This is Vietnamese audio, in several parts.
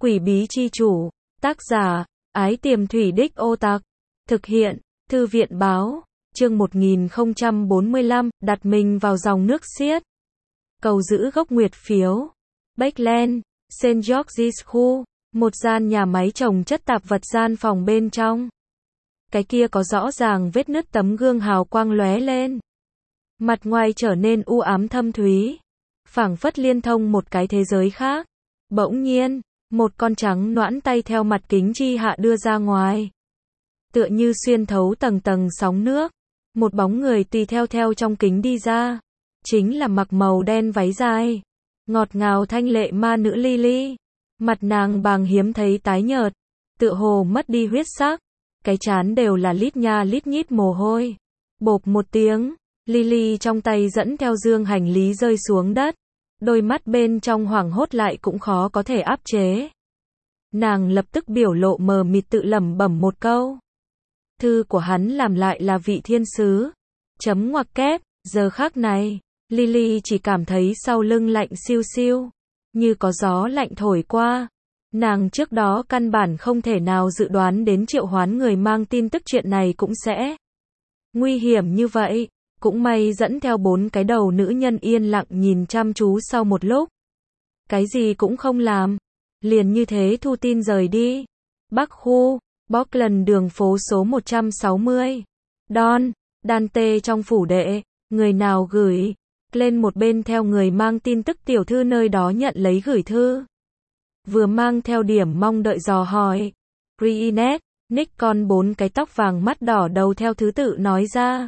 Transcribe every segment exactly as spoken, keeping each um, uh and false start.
Quỷ bí chi chủ, tác giả, Ái Tiềm Thủy Đích Ô Tặc, thực hiện, Thư viện báo, chương một nghìn không trăm bốn mươi lăm, đặt mình vào dòng nước xiết. Cầu giữ gốc nguyệt phiếu. Backland, Saint George's School, một gian nhà máy trồng chất tạp vật gian phòng bên trong. Cái kia có rõ ràng vết nứt tấm gương hào quang lóe lên. Mặt ngoài trở nên u ám thâm thúy, phảng phất liên thông một cái thế giới khác. Bỗng nhiên, một con trắng noãn tay theo mặt kính chi hạ đưa ra ngoài. Tựa như xuyên thấu tầng tầng sóng nước, một bóng người tùy theo theo trong kính đi ra. Chính là mặc màu đen váy dài, ngọt ngào thanh lệ ma nữ Lily. Mặt nàng bàng hiếm thấy tái nhợt, tựa hồ mất đi huyết sắc, cái trán đều là lít nha lít nhít mồ hôi. Bộp một tiếng, Lily trong tay dẫn theo dương hành lý rơi xuống đất, đôi mắt bên trong hoảng hốt lại cũng khó có thể áp chế. Nàng lập tức biểu lộ mờ mịt tự lẩm bẩm một câu. Thư của hắn làm lại là vị thiên sứ. Chấm ngoặc kép, giờ khắc này, Lily chỉ cảm thấy sau lưng lạnh siêu siêu, như có gió lạnh thổi qua. Nàng trước đó căn bản không thể nào dự đoán đến triệu hoán người mang tin tức chuyện này cũng sẽ nguy hiểm như vậy. Cũng may dẫn theo bốn cái đầu nữ nhân yên lặng nhìn chăm chú sau một lúc. Cái gì cũng không làm. Liền như thế thu tin rời đi. Bắc khu, Portland đường phố số một trăm sáu mươi. Don, Dante trong phủ đệ, người nào gửi. Lên một bên theo người mang tin tức tiểu thư nơi đó nhận lấy gửi thư. Vừa mang theo điểm mong đợi dò hỏi. Reenet, Nick con bốn cái tóc vàng mắt đỏ đầu theo thứ tự nói ra.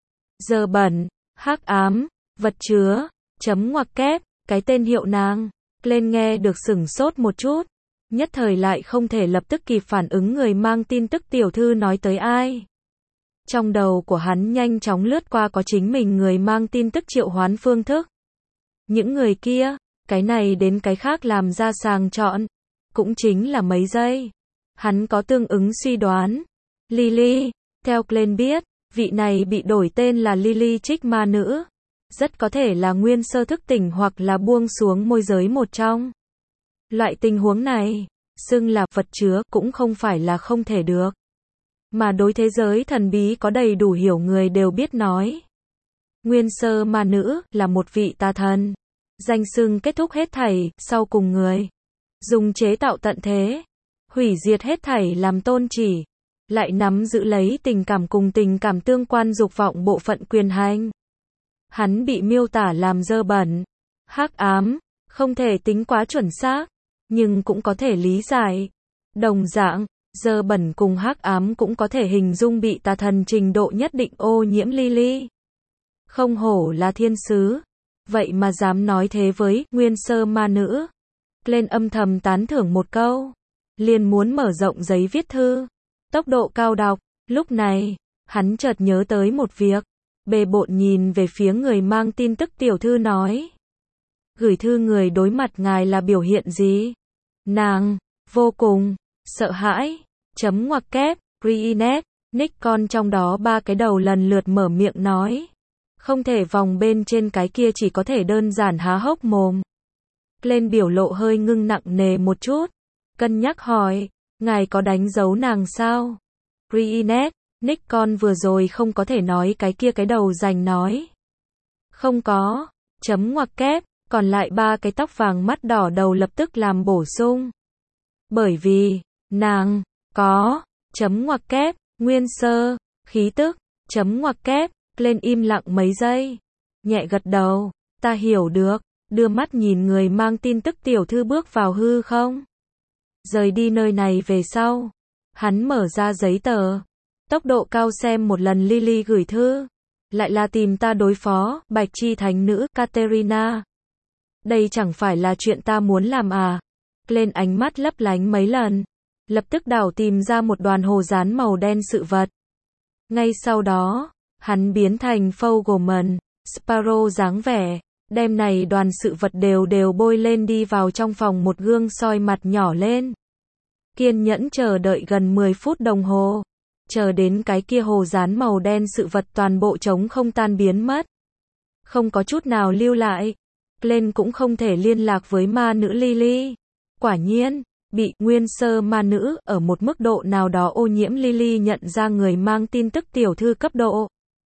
Giờ bẩn, hắc ám, vật chứa, chấm ngoặc kép, cái tên hiệu nàng. Lên nghe được sửng sốt một chút, nhất thời lại không thể lập tức kịp phản ứng người mang tin tức tiểu thư nói tới ai. Trong đầu của hắn nhanh chóng lướt qua có chính mình người mang tin tức triệu hoán phương thức. Những người kia, cái này đến cái khác làm ra sàng chọn, cũng chính là mấy giây. Hắn có tương ứng suy đoán. Lily, theo Glenn biết, vị này bị đổi tên là Lily Trích ma nữ. Rất có thể là nguyên sơ thức tỉnh hoặc là buông xuống môi giới một trong. Loại tình huống này, xưng là vật chứa cũng không phải là không thể được. Mà đối thế giới thần bí có đầy đủ hiểu người đều biết nói. Nguyên sơ ma nữ là một vị tà thần. Danh xưng kết thúc hết thảy, sau cùng người. Dùng chế tạo tận thế. Hủy diệt hết thảy làm tôn chỉ. Lại nắm giữ lấy tình cảm cùng tình cảm tương quan dục vọng bộ phận quyền hành. Hắn bị miêu tả làm dơ bẩn, hắc ám, không thể tính quá chuẩn xác, nhưng cũng có thể lý giải. Đồng dạng, dơ bẩn cùng hắc ám cũng có thể hình dung bị tà thần trình độ nhất định ô nhiễm Lily. Không hổ là thiên sứ, vậy mà dám nói thế với nguyên sơ ma nữ. Lên âm thầm tán thưởng một câu, liền muốn mở rộng giấy viết thư. Tốc độ cao đọc, lúc này, hắn chợt nhớ tới một việc. Bề bộn nhìn về phía người mang tin tức tiểu thư nói. Gửi thư người đối mặt ngài là biểu hiện gì? Nàng, vô cùng, sợ hãi, chấm ngoặc kép, Reenet, Nick con trong đó ba cái đầu lần lượt mở miệng nói. Không thể vòng bên trên cái kia chỉ có thể đơn giản há hốc mồm. Lên biểu lộ hơi ngưng nặng nề một chút. Cân nhắc hỏi, ngài có đánh dấu nàng sao? Reenet, Nick con vừa rồi không có thể nói cái kia cái đầu dành nói. Không có, chấm ngoặc kép, còn lại ba cái tóc vàng mắt đỏ đầu lập tức làm bổ sung. Bởi vì, nàng, có, chấm ngoặc kép, nguyên sơ, khí tức, chấm ngoặc kép, lên im lặng mấy giây. Nhẹ gật đầu, ta hiểu được, đưa mắt nhìn người mang tin tức tiểu thư bước vào hư không. Rời đi nơi này về sau, hắn mở ra giấy tờ. Tốc độ cao xem một lần Lily gửi thư. Lại là tìm ta đối phó, Bạch Chi Thánh Nữ, Katerina. Đây chẳng phải là chuyện ta muốn làm à. Lên ánh mắt lấp lánh mấy lần. Lập tức đảo tìm ra một đoàn hồ dán màu đen sự vật. Ngay sau đó, hắn biến thành Fogelman, Sparrow dáng vẻ. Đem này đoàn sự vật đều đều bôi lên đi vào trong phòng một gương soi mặt nhỏ lên. Kiên nhẫn chờ đợi gần mười phút đồng hồ. Chờ đến cái kia hồ dán màu đen sự vật toàn bộ trống không tan biến mất. Không có chút nào lưu lại. Lên cũng không thể liên lạc với ma nữ Lily. Quả nhiên, bị nguyên sơ ma nữ ở một mức độ nào đó ô nhiễm. Lily nhận ra người mang tin tức tiểu thư cấp độ.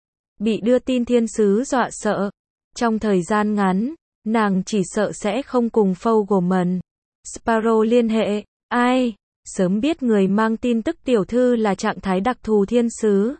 Bị đưa tin thiên sứ dọa sợ. Trong thời gian ngắn, nàng chỉ sợ sẽ không cùng Fogelman, Sparrow liên hệ. Ai? Sớm biết người mang tin tức tiểu thư là trạng thái đặc thù thiên sứ.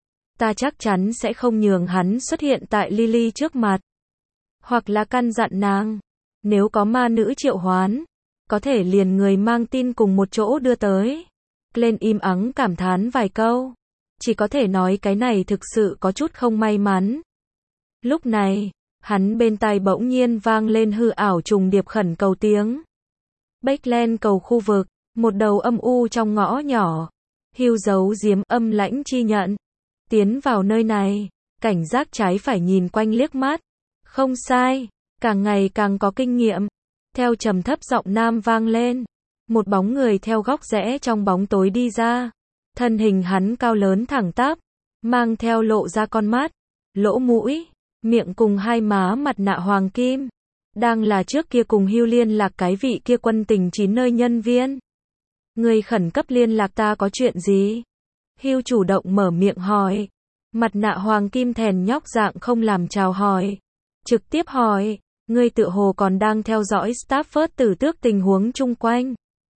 Ta chắc chắn sẽ không nhường hắn xuất hiện tại Lily trước mặt. Hoặc là căn dặn nàng. Nếu có ma nữ triệu hoán, có thể liền người mang tin cùng một chỗ đưa tới. Glenn im ắng cảm thán vài câu. Chỉ có thể nói cái này thực sự có chút không may mắn. Lúc này, hắn bên tai bỗng nhiên vang lên hư ảo trùng điệp khẩn cầu tiếng. Backland cầu khu vực, một đầu âm u trong ngõ nhỏ. Hugh giấu giếm âm lãnh chi nhận. Tiến vào nơi này, cảnh giác trái phải nhìn quanh liếc mắt. Không sai, càng ngày càng có kinh nghiệm. Theo trầm thấp giọng nam vang lên, một bóng người theo góc rẽ trong bóng tối đi ra. Thân hình hắn cao lớn thẳng tắp, mang theo lộ ra con mắt, lỗ mũi, miệng cùng hai má mặt nạ hoàng kim. Đang là trước kia cùng Hugh liên lạc cái vị kia quân tình chín nơi nhân viên. Người khẩn cấp liên lạc ta có chuyện gì? Hugh chủ động mở miệng hỏi. Mặt nạ hoàng kim thèn nhóc dạng không làm chào hỏi. Trực tiếp hỏi, ngươi tự hồ còn đang theo dõi Stafford tử tước tình huống chung quanh.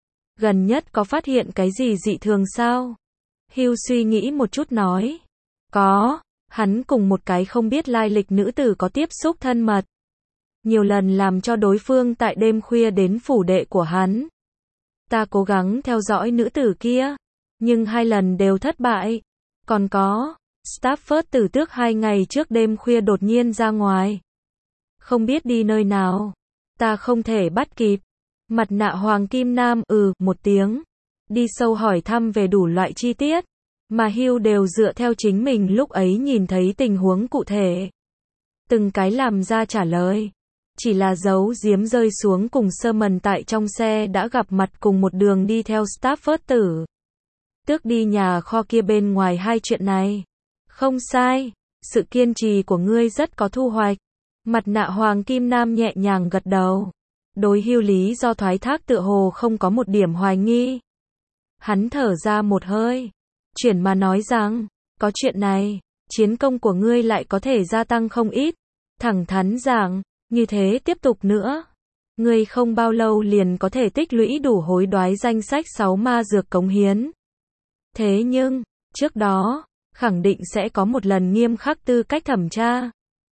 Gần nhất có phát hiện cái gì dị thường sao? Hugh suy nghĩ một chút nói. Có, hắn cùng một cái không biết lai lịch nữ tử có tiếp xúc thân mật. Nhiều lần làm cho đối phương tại đêm khuya đến phủ đệ của hắn. Ta cố gắng theo dõi nữ tử kia, nhưng hai lần đều thất bại. Còn có, Stafford tử tước hai ngày trước đêm khuya đột nhiên ra ngoài. Không biết đi nơi nào. Ta không thể bắt kịp. Mặt nạ hoàng kim nam ừ một tiếng. Đi sâu hỏi thăm về đủ loại chi tiết. Mà Hugh đều dựa theo chính mình lúc ấy nhìn thấy tình huống cụ thể. Từng cái làm ra trả lời. Chỉ là giấu giếm rơi xuống cùng Sherman tại trong xe đã gặp mặt cùng một đường đi theo Stafford tử tước đi nhà kho kia bên ngoài hai chuyện này. Không sai, sự kiên trì của ngươi rất có thu hoạch. Mặt nạ hoàng kim nam nhẹ nhàng gật đầu. Đối Hugh lý do thoái thác tựa hồ không có một điểm hoài nghi. Hắn thở ra một hơi. Chuyển mà nói rằng, có chuyện này, chiến công của ngươi lại có thể gia tăng không ít. Thẳng thắn giảng, như thế tiếp tục nữa. Ngươi không bao lâu liền có thể tích lũy đủ hối đoái danh sách sáu ma dược cống hiến. Thế nhưng, trước đó, khẳng định sẽ có một lần nghiêm khắc tư cách thẩm tra.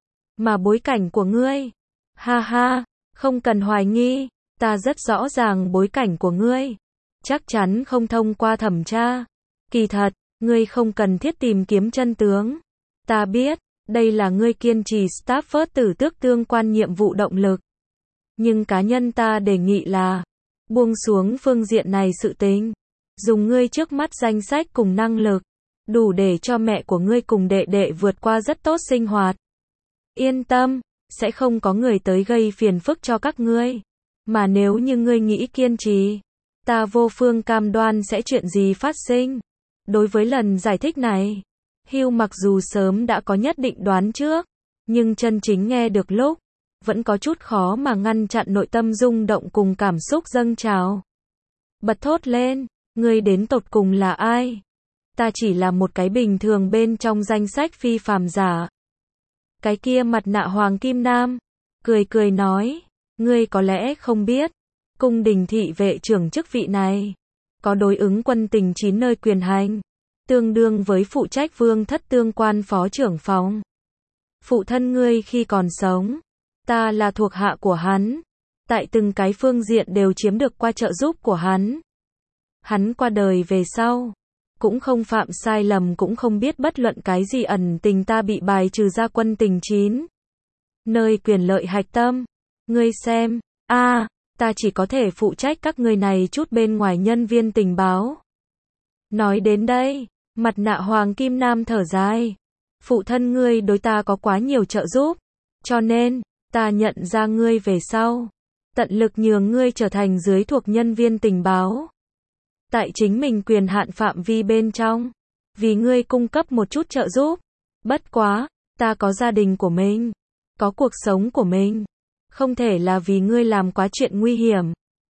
Mà bối cảnh của ngươi, ha ha, không cần hoài nghi, ta rất rõ ràng bối cảnh của ngươi. Chắc chắn không thông qua thẩm tra. Kỳ thật, ngươi không cần thiết tìm kiếm chân tướng. Ta biết, đây là ngươi kiên trì Stafford tử tước tương quan nhiệm vụ động lực. Nhưng cá nhân ta đề nghị là, buông xuống phương diện này sự tình. Dùng ngươi trước mắt danh sách cùng năng lực, đủ để cho mẹ của ngươi cùng đệ đệ vượt qua rất tốt sinh hoạt. Yên tâm, sẽ không có người tới gây phiền phức cho các ngươi. Mà nếu như ngươi nghĩ kiên trì, ta vô phương cam đoan sẽ chuyện gì phát sinh. Đối với lần giải thích này, Hugh mặc dù sớm đã có nhất định đoán trước, nhưng chân chính nghe được lúc, vẫn có chút khó mà ngăn chặn nội tâm rung động cùng cảm xúc dâng trào. Bật thốt lên, ngươi đến tột cùng là ai? Ta chỉ là một cái bình thường bên trong danh sách phi phàm giả. Cái kia mặt nạ hoàng kim nam, cười cười nói, ngươi có lẽ không biết, cung đình thị vệ trưởng chức vị này, có đối ứng quân tình chín nơi quyền hành, tương đương với phụ trách vương thất tương quan phó trưởng phòng. Phụ thân ngươi khi còn sống, ta là thuộc hạ của hắn, tại từng cái phương diện đều chiếm được qua trợ giúp của hắn. Hắn qua đời về sau, cũng không phạm sai lầm cũng không biết bất luận cái gì ẩn tình ta bị bài trừ ra quân tình chín. Nơi quyền lợi hạch tâm, ngươi xem, a à, ta chỉ có thể phụ trách các ngươi này chút bên ngoài nhân viên tình báo. Nói đến đây, mặt nạ hoàng kim nam thở dài. Phụ thân ngươi đối ta có quá nhiều trợ giúp, cho nên, ta nhận ra ngươi về sau. Tận lực nhường ngươi trở thành dưới thuộc nhân viên tình báo. Tại chính mình quyền hạn phạm vi bên trong, vì ngươi cung cấp một chút trợ giúp. Bất quá, ta có gia đình của mình, có cuộc sống của mình, không thể là vì ngươi làm quá chuyện nguy hiểm,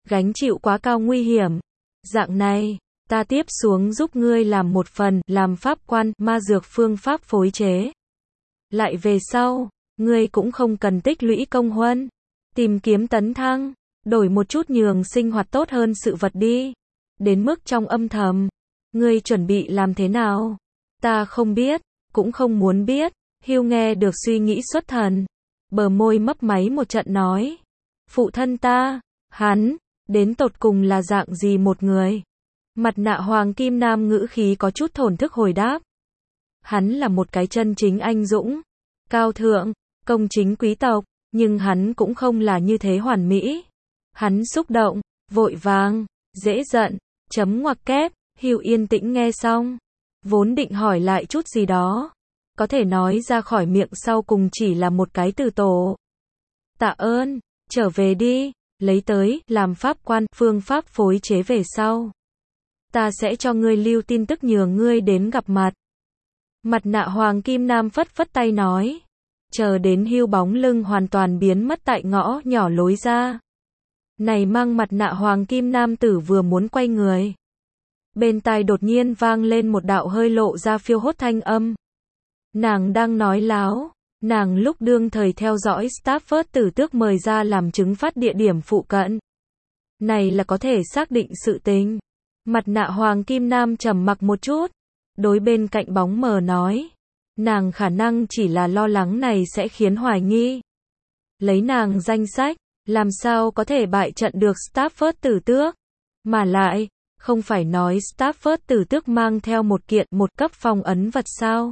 gánh chịu quá cao nguy hiểm. Dạng này, ta tiếp xuống giúp ngươi làm một phần, làm pháp quan, ma dược phương pháp phối chế. Lại về sau, ngươi cũng không cần tích lũy công huân, tìm kiếm tấn thăng, đổi một chút nhường sinh hoạt tốt hơn sự vật đi. Đến mức trong âm thầm, ngươi chuẩn bị làm thế nào? Ta không biết, cũng không muốn biết. Hugh nghe được suy nghĩ xuất thần, bờ môi mấp máy một trận nói. Phụ thân ta, hắn, đến tột cùng là dạng gì một người? Mặt nạ hoàng kim nam ngữ khí có chút thổn thức hồi đáp. Hắn là một cái chân chính anh dũng, cao thượng, công chính quý tộc, nhưng hắn cũng không là như thế hoàn mỹ. Hắn xúc động, vội vàng, dễ giận, chấm ngoặc kép. Hugh yên tĩnh nghe xong, vốn định hỏi lại chút gì đó, có thể nói ra khỏi miệng sau cùng chỉ là một cái từ tổ. Tạ ơn, trở về đi, lấy tới, làm pháp quan, phương pháp phối chế về sau. Ta sẽ cho ngươi lưu tin tức nhường ngươi đến gặp mặt. Mặt nạ hoàng kim nam phất phất tay nói. Chờ đến Hugh bóng lưng hoàn toàn biến mất tại ngõ nhỏ lối ra. Này mang mặt nạ hoàng kim nam tử vừa muốn quay người. Bên tai đột nhiên vang lên một đạo hơi lộ ra phiêu hốt thanh âm. Nàng đang nói láo. Nàng lúc đương thời theo dõi Stafford tử tước mời ra làm chứng phát địa điểm phụ cận. Này là có thể xác định sự tình. Mặt nạ hoàng kim nam trầm mặc một chút. Đối bên cạnh bóng mờ nói. Nàng khả năng chỉ là lo lắng này sẽ khiến hoài nghi. Lấy nàng danh sách, làm sao có thể bại trận được Stafford tử tước. Mà lại, không phải nói Stafford tử tước mang theo một kiện một cấp phong ấn vật sao.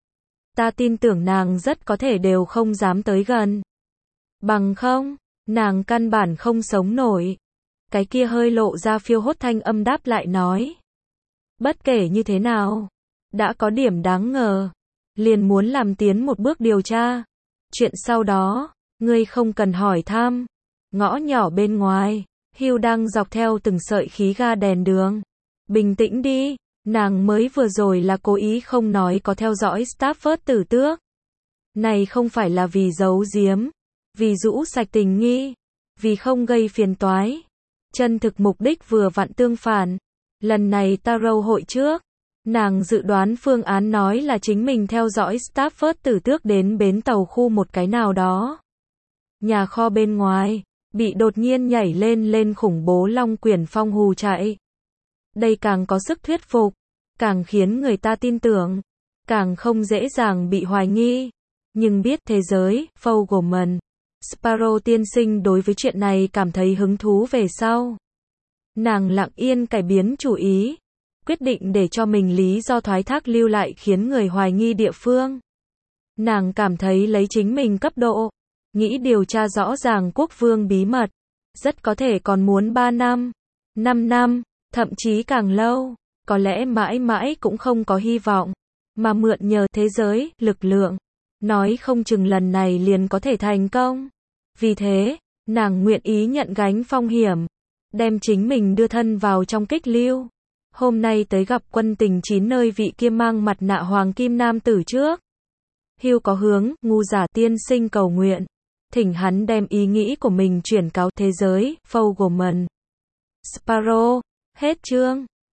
Ta tin tưởng nàng rất có thể đều không dám tới gần. Bằng không, nàng căn bản không sống nổi. Cái kia hơi lộ ra phiêu hốt thanh âm đáp lại nói. Bất kể như thế nào, đã có điểm đáng ngờ. Liền muốn làm tiến một bước điều tra. Chuyện sau đó, ngươi không cần hỏi thăm. Ngõ nhỏ bên ngoài, Hugh đang dọc theo từng sợi khí ga đèn đường. Bình tĩnh đi, nàng mới vừa rồi là cố ý không nói có theo dõi Stafford tử tước. Này không phải là vì giấu giếm, vì rũ sạch tình nghi, vì không gây phiền toái. Chân thực mục đích vừa vặn tương phản. Lần này Tarot hội trước, nàng dự đoán phương án nói là chính mình theo dõi Stafford tử tước đến bến tàu khu một cái nào đó. Nhà kho bên ngoài, bị đột nhiên nhảy lên lên khủng bố long quyển phong hù chạy. Đây càng có sức thuyết phục, càng khiến người ta tin tưởng, càng không dễ dàng bị hoài nghi. Nhưng biết thế giới, Fogelman, Sparrow tiên sinh đối với chuyện này cảm thấy hứng thú về sau. Nàng lặng yên cải biến chủ ý, quyết định để cho mình lý do thoái thác lưu lại khiến người hoài nghi địa phương. Nàng cảm thấy lấy chính mình cấp độ, nghĩ điều tra rõ ràng quốc vương bí mật, rất có thể còn muốn ba năm, năm năm, thậm chí càng lâu, có lẽ mãi mãi cũng không có hy vọng, mà mượn nhờ thế giới, lực lượng, nói không chừng lần này liền có thể thành công. Vì thế, nàng nguyện ý nhận gánh phong hiểm, đem chính mình đưa thân vào trong kích lưu. Hôm nay tới gặp quân tình chín nơi vị kia mang mặt nạ hoàng kim nam tử trước. Hugh có hướng, ngu giả tiên sinh cầu nguyện. Thỉnh hắn đem ý nghĩ của mình chuyển cáo thế giới, Fogelman. Sparrow, hết chương.